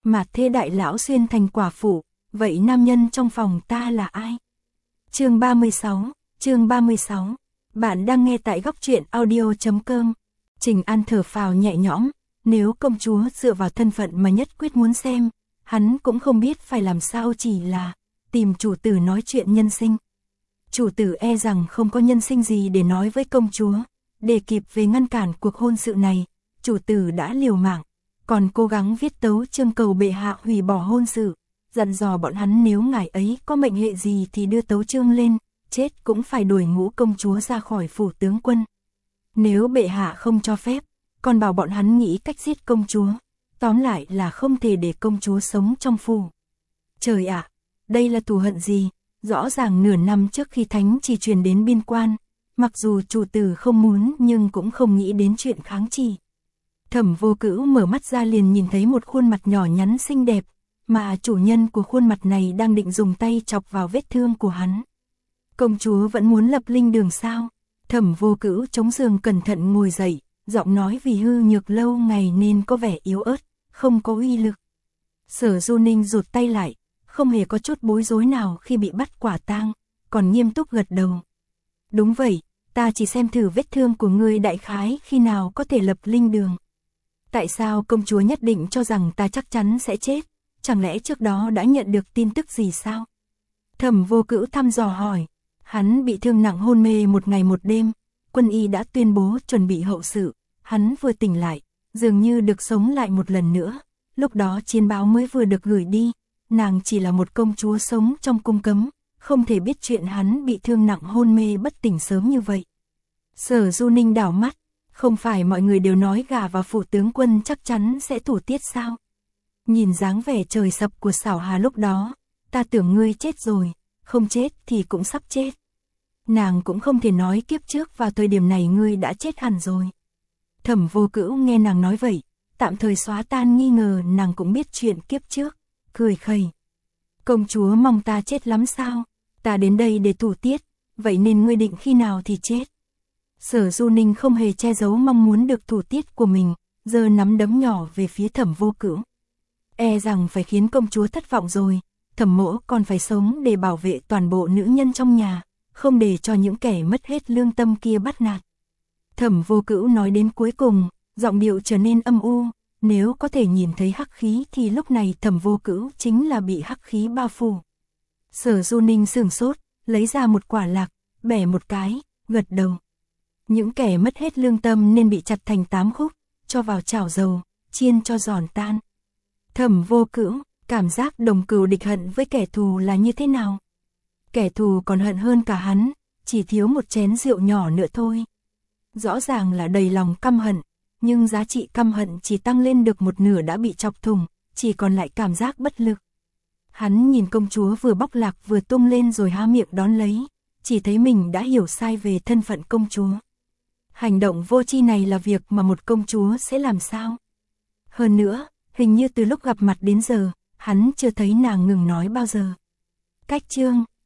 mà thê đại lão xuyên thành quả phụ, vậy nam nhân trong phòng ta là ai? Chương 36. Bạn đang nghe tại góc truyện audio.com. Trình An thở phào nhẹ nhõm, nếu công chúa dựa vào thân phận mà nhất quyết muốn xem, hắn cũng không biết phải làm sao, chỉ là tìm chủ tử nói chuyện nhân sinh. Chủ tử e rằng không có nhân sinh gì để nói với công chúa, để kịp về ngăn cản cuộc hôn sự này, chủ tử đã liều mạng, còn cố gắng viết tấu chương cầu bệ hạ hủy bỏ hôn sự, dặn dò bọn hắn nếu ngài ấy có mệnh hệ gì thì đưa tấu chương lên, chết cũng phải đuổi ngũ công chúa ra khỏi phủ tướng quân. Nếu bệ hạ không cho phép, còn bảo bọn hắn nghĩ cách giết công chúa, tóm lại là không thể để công chúa sống trong phủ. Trời ạ, đây là thù hận gì? Rõ ràng nửa năm trước khi thánh chỉ truyền đến biên quan, mặc dù chủ tử không muốn nhưng cũng không nghĩ đến chuyện kháng chỉ. Thẩm Vô Cữu mở mắt ra liền nhìn thấy một khuôn mặt nhỏ nhắn xinh đẹp, mà chủ nhân của khuôn mặt này đang định dùng tay chọc vào vết thương của hắn. Công chúa vẫn muốn lập linh đường sao? Thẩm Vô Cữu chống giường cẩn thận ngồi dậy, giọng nói vì hư nhược lâu ngày nên có vẻ yếu ớt, không có uy lực. Sở Du Ninh rụt tay lại, không hề có chút bối rối nào khi bị bắt quả tang, còn nghiêm túc gật đầu. Đúng vậy, ta chỉ xem thử vết thương của ngươi đại khái khi nào có thể lập linh đường. Tại sao công chúa nhất định cho rằng ta chắc chắn sẽ chết? Chẳng lẽ trước đó đã nhận được tin tức gì sao? Thẩm Vô Cữu thăm dò hỏi. Hắn bị thương nặng hôn mê một ngày một đêm, quân y đã tuyên bố chuẩn bị hậu sự, hắn vừa tỉnh lại, dường như được sống lại một lần nữa, lúc đó chiến báo mới vừa được gửi đi, nàng chỉ là một công chúa sống trong cung cấm, không thể biết chuyện hắn bị thương nặng hôn mê bất tỉnh sớm như vậy. Sở Du Ninh đảo mắt, không phải mọi người đều nói gả vào phủ tướng quân chắc chắn sẽ thủ tiết sao? Nhìn dáng vẻ trời sập của Xảo Hà lúc đó, ta tưởng ngươi chết rồi, không chết thì cũng sắp chết. Nàng cũng không thể nói kiếp trước vào thời điểm này ngươi đã chết hẳn rồi. Thẩm Vô Cữu nghe nàng nói vậy, tạm thời xóa tan nghi ngờ nàng cũng biết chuyện kiếp trước, cười khẩy. Công chúa mong ta chết lắm sao? Ta đến đây để thủ tiết, vậy nên ngươi định khi nào thì chết? Sở Du Ninh không hề che giấu mong muốn được thủ tiết của mình, giơ nắm đấm nhỏ về phía Thẩm Vô Cữu. E rằng phải khiến công chúa thất vọng rồi, Thẩm mỗ còn phải sống để bảo vệ toàn bộ nữ nhân trong nhà, không để cho những kẻ mất hết lương tâm kia bắt nạt. Thẩm Vô Cữu nói đến cuối cùng, giọng điệu trở nên âm u, nếu có thể nhìn thấy hắc khí thì lúc này Thẩm Vô Cữu chính là bị hắc khí bao phủ. Sở Du Ninh sửng sốt, lấy ra một quả lạc, bẻ một cái, gật đầu. Những kẻ mất hết lương tâm nên bị chặt thành 8 khúc, cho vào chảo dầu, chiên cho giòn tan. Thẩm Vô Cữu, cảm giác đồng cừu địch hận với kẻ thù là như thế nào? Kẻ thù còn hận hơn cả hắn, chỉ thiếu một chén rượu nhỏ nữa thôi. Rõ ràng là đầy lòng căm hận, nhưng giá trị căm hận chỉ tăng lên được một nửa đã bị chọc thủng, chỉ còn lại cảm giác bất lực. Hắn nhìn công chúa vừa bóc lạc vừa tung lên rồi há miệng đón lấy, chỉ thấy mình đã hiểu sai về thân phận công chúa. Hành động vô tri này là việc mà một công chúa sẽ làm sao? Hơn nữa, hình như từ lúc gặp mặt đến giờ, hắn chưa thấy nàng ngừng nói bao giờ. Cách chương